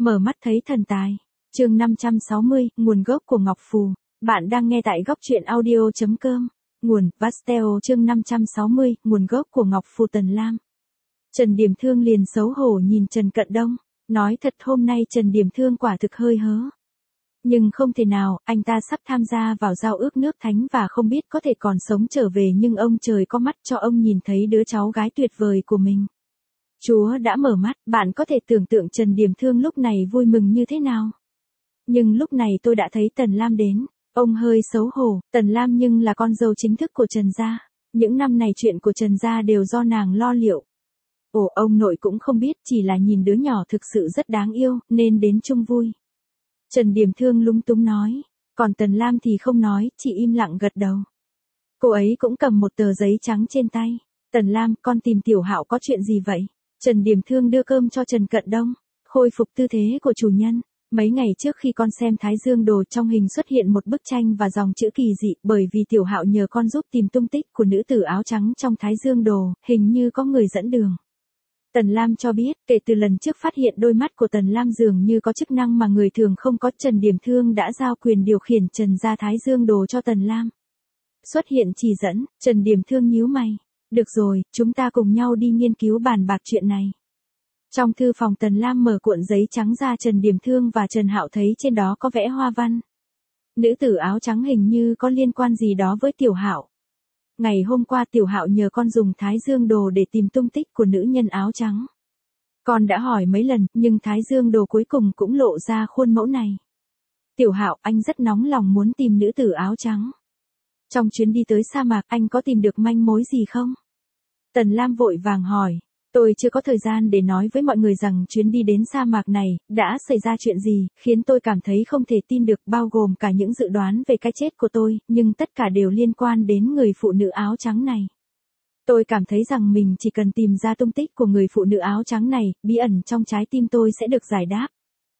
Mở mắt thấy thần tài. Chương 560, nguồn gốc của Ngọc Phù. Bạn đang nghe tại góc truyện audio.com. Nguồn Pastel. Chương 560, nguồn gốc của Ngọc Phù. Tần Lam. Trần Điểm Thương liền xấu hổ nhìn Trần Cận Đông, nói thật hôm nay Trần Điểm Thương quả thực hơi hớ. Nhưng không thể nào, anh ta sắp tham gia vào giao ước nước thánh và không biết có thể còn sống trở về, nhưng ông trời có mắt cho ông nhìn thấy đứa cháu gái tuyệt vời của mình. Chúa đã mở mắt, bạn có thể tưởng tượng Trần Điểm Thương lúc này vui mừng như thế nào. Nhưng lúc này tôi đã thấy Tần Lam đến, ông hơi xấu hổ. Tần Lam nhưng là con dâu chính thức của Trần gia, những năm này chuyện của Trần gia đều do nàng lo liệu. Ồ, ông nội cũng không biết, chỉ là nhìn đứa nhỏ thực sự rất đáng yêu, nên đến chung vui. Trần Điểm Thương lúng túng nói, còn Tần Lam thì không nói, chỉ im lặng gật đầu. Cô ấy cũng cầm một tờ giấy trắng trên tay. Tần Lam, con tìm Tiểu Hạo có chuyện gì vậy? Trần Điểm Thương đưa cơm cho Trần Cận Đông, khôi phục tư thế của chủ nhân. Mấy ngày trước khi con xem Thái Dương Đồ, trong hình xuất hiện một bức tranh và dòng chữ kỳ dị, bởi vì Tiểu Hạo nhờ con giúp tìm tung tích của nữ tử áo trắng trong Thái Dương Đồ, hình như có người dẫn đường. Tần Lam cho biết, kể từ lần trước phát hiện đôi mắt của Tần Lam dường như có chức năng mà người thường không có, Trần Điểm Thương đã giao quyền điều khiển Trần gia Thái Dương Đồ cho Tần Lam. Xuất hiện chỉ dẫn, Trần Điểm Thương nhíu mày. Được rồi, chúng ta cùng nhau đi nghiên cứu bàn bạc chuyện này. Trong thư phòng, Tần Lam mở cuộn giấy trắng ra, Trần Điểm Thương và Trần Hạo thấy trên đó có vẽ hoa văn. Nữ tử áo trắng hình như có liên quan gì đó với Tiểu Hạo. Ngày hôm qua Tiểu Hạo nhờ con dùng Thái Dương Đồ để tìm tung tích của nữ nhân áo trắng. Con đã hỏi mấy lần, nhưng Thái Dương Đồ cuối cùng cũng lộ ra khuôn mẫu này. Tiểu Hạo, anh rất nóng lòng muốn tìm nữ tử áo trắng. Trong chuyến đi tới sa mạc, anh có tìm được manh mối gì không? Tần Lam vội vàng hỏi. Tôi chưa có thời gian để nói với mọi người rằng chuyến đi đến sa mạc này đã xảy ra chuyện gì, khiến tôi cảm thấy không thể tin được, bao gồm cả những dự đoán về cái chết của tôi, nhưng tất cả đều liên quan đến người phụ nữ áo trắng này. Tôi cảm thấy rằng mình chỉ cần tìm ra tung tích của người phụ nữ áo trắng này, bí ẩn trong trái tim tôi sẽ được giải đáp.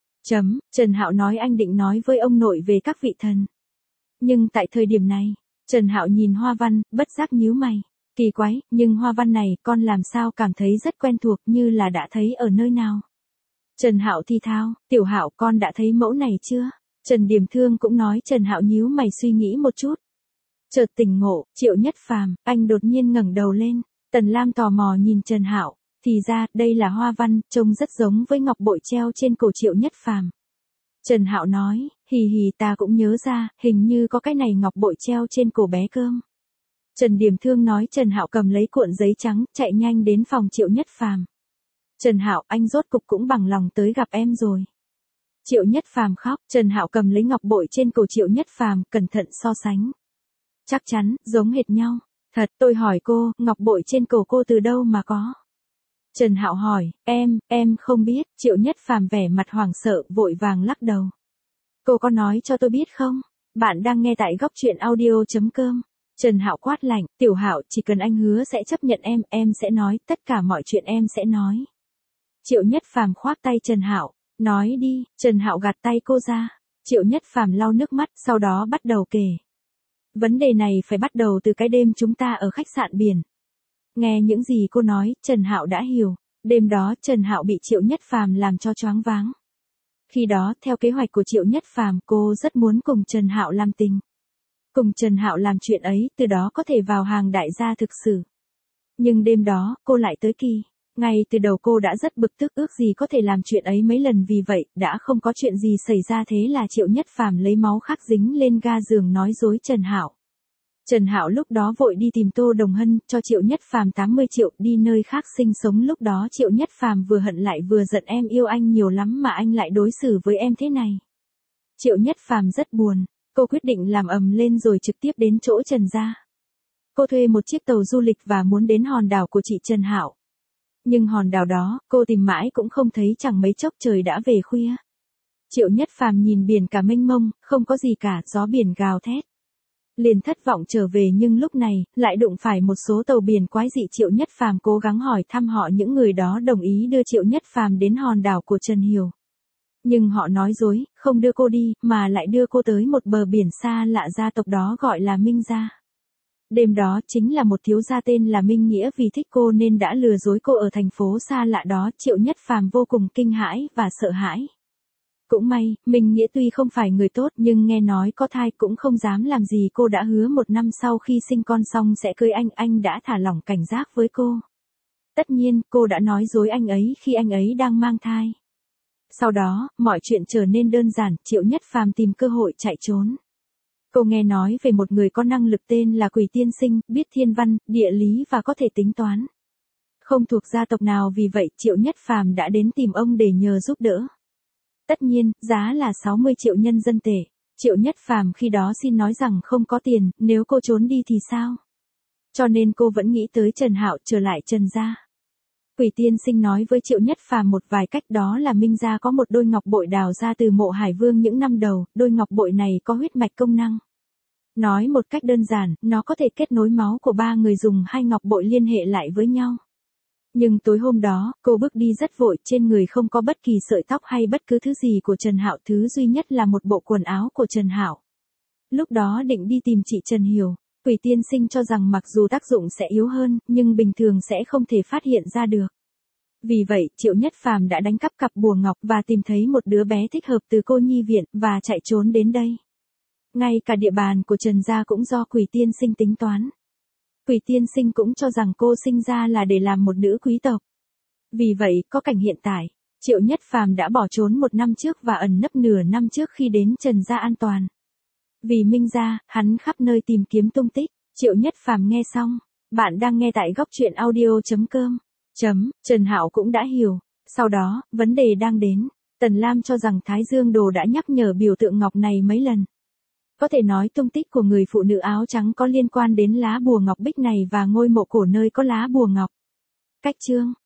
Trần Hạo nói anh định nói với ông nội về các vị thần. Nhưng tại thời điểm này, Trần Hạo nhìn hoa văn, bất giác nhíu mày. Kỳ quái, nhưng hoa văn này con làm sao cảm thấy rất quen thuộc, như là đã thấy ở nơi nào. Trần Hạo thì thào, Tiểu Hạo, con đã thấy mẫu này chưa? Trần Điểm Thương cũng nói. Trần Hạo nhíu mày suy nghĩ một chút. Chợt tỉnh ngộ, Triệu Nhất Phàm, anh đột nhiên ngẩng đầu lên. Tần Lam tò mò nhìn Trần Hạo, thì ra, đây là hoa văn, trông rất giống với ngọc bội treo trên cổ Triệu Nhất Phàm. Trần Hạo nói, hì hì, ta cũng nhớ ra, hình như có cái này ngọc bội treo trên cổ bé Cơm. Trần Điểm Thương nói. Trần Hạo cầm lấy cuộn giấy trắng, chạy nhanh đến phòng Triệu Nhất Phàm. Trần Hạo, anh rốt cục cũng bằng lòng tới gặp em rồi. Triệu Nhất Phàm khóc. Trần Hạo cầm lấy ngọc bội trên cổ Triệu Nhất Phàm, cẩn thận so sánh. Chắc chắn, giống hệt nhau. Thật, tôi hỏi cô, ngọc bội trên cổ cô từ đâu mà có? Trần Hạo hỏi, em không biết. Triệu Nhất Phàm vẻ mặt hoảng sợ, vội vàng lắc đầu. Cô có nói cho tôi biết không? Bạn đang nghe tại góc truyện audio.com. Trần Hạo quát lạnh, Tiểu Hạo, chỉ cần anh hứa sẽ chấp nhận em sẽ nói, tất cả mọi chuyện em sẽ nói. Triệu Nhất Phàm khoác tay Trần Hạo, nói đi. Trần Hạo gạt tay cô ra. Triệu Nhất Phàm lau nước mắt, sau đó bắt đầu kể. Vấn đề này phải bắt đầu từ cái đêm chúng ta ở khách sạn biển. Nghe những gì cô nói, Trần Hạo đã hiểu. Đêm đó, Trần Hạo bị Triệu Nhất Phàm làm cho choáng váng. Khi đó, theo kế hoạch của Triệu Nhất Phàm, cô rất muốn cùng Trần Hạo làm tình. Cùng Trần Hạo làm chuyện ấy, từ đó có thể vào hàng đại gia thực sự. Nhưng đêm đó, cô lại tới kỳ. Ngay từ đầu cô đã rất bực tức, ước gì có thể làm chuyện ấy mấy lần, vì vậy, đã không có chuyện gì xảy ra, thế là Triệu Nhất Phàm lấy máu khắc dính lên ga giường nói dối Trần Hạo. Trần Hạo lúc đó vội đi tìm Tô Đồng Hân, cho Triệu Nhất Phàm 80 triệu, đi nơi khác sinh sống. Lúc đó Triệu Nhất Phàm vừa hận lại vừa giận, em yêu anh nhiều lắm mà anh lại đối xử với em thế này. Triệu Nhất Phàm rất buồn. Cô quyết định làm ầm lên rồi trực tiếp đến chỗ Trần gia. Cô thuê một chiếc tàu du lịch và muốn đến hòn đảo của chị Trần Hạo. Nhưng hòn đảo đó, cô tìm mãi cũng không thấy, chẳng mấy chốc trời đã về khuya. Triệu Nhất Phàm nhìn biển cả mênh mông, không có gì cả, gió biển gào thét. Liền thất vọng trở về, nhưng lúc này, lại đụng phải một số tàu biển quái dị. Triệu Nhất Phàm cố gắng hỏi thăm họ, những người đó đồng ý đưa Triệu Nhất Phàm đến hòn đảo của Trần Hiểu. Nhưng họ nói dối, không đưa cô đi, mà lại đưa cô tới một bờ biển xa lạ, gia tộc đó gọi là Minh gia. Đêm đó chính là một thiếu gia tên là Minh Nghĩa, vì thích cô nên đã lừa dối cô ở thành phố xa lạ đó. Triệu Nhất Phàm vô cùng kinh hãi và sợ hãi. Cũng may, Minh Nghĩa tuy không phải người tốt nhưng nghe nói có thai cũng không dám làm gì. Cô đã hứa 1 năm sau khi sinh con xong sẽ cưới anh đã thả lỏng cảnh giác với cô. Tất nhiên, cô đã nói dối anh ấy khi anh ấy đang mang thai. Sau đó, mọi chuyện trở nên đơn giản, Triệu Nhất Phàm tìm cơ hội chạy trốn. Cô nghe nói về một người có năng lực tên là Quỷ Tiên Sinh, biết thiên văn, địa lý và có thể tính toán. Không thuộc gia tộc nào, vì vậy Triệu Nhất Phàm đã đến tìm ông để nhờ giúp đỡ. Tất nhiên, giá là 60 triệu nhân dân tệ. Triệu Nhất Phàm khi đó xin nói rằng không có tiền, nếu cô trốn đi thì sao? Cho nên cô vẫn nghĩ tới Trần Hạo, trở lại Trần gia. Quỷ Tiên Sinh nói với Triệu Nhất Phàm một vài cách, đó là Minh gia có một đôi ngọc bội đào ra từ mộ Hải Vương những năm đầu, đôi ngọc bội này có huyết mạch công năng. Nói một cách đơn giản, nó có thể kết nối máu của 3 người dùng 2 ngọc bội liên hệ lại với nhau. Nhưng tối hôm đó, cô bước đi rất vội, trên người không có bất kỳ sợi tóc hay bất cứ thứ gì của Trần Hạo, thứ duy nhất là một bộ quần áo của Trần Hạo. Lúc đó định đi tìm chị Trần Hiểu, Quỷ Tiên Sinh cho rằng mặc dù tác dụng sẽ yếu hơn, nhưng bình thường sẽ không thể phát hiện ra được. Vì vậy, Triệu Nhất Phàm đã đánh cắp cặp bùa ngọc và tìm thấy một đứa bé thích hợp từ cô nhi viện, và chạy trốn đến đây. Ngay cả địa bàn của Trần gia cũng do Quỷ Tiên Sinh tính toán. Quỷ Tiên Sinh cũng cho rằng cô sinh ra là để làm một nữ quý tộc. Vì vậy, có cảnh hiện tại, Triệu Nhất Phàm đã bỏ trốn 1 năm trước và ẩn nấp nửa năm trước khi đến Trần gia an toàn. Vì Minh gia, hắn khắp nơi tìm kiếm tung tích. Triệu Nhất Phàm nghe xong, bạn đang nghe tại góc truyện audio.com. Trần Hạo cũng đã hiểu. Sau đó, vấn đề đang đến. Tần Lam cho rằng Thái Dương Đồ đã nhắc nhở biểu tượng ngọc này mấy lần. Có thể nói tung tích của người phụ nữ áo trắng có liên quan đến lá bùa ngọc bích này và ngôi mộ cổ nơi có lá bùa ngọc. Cách chương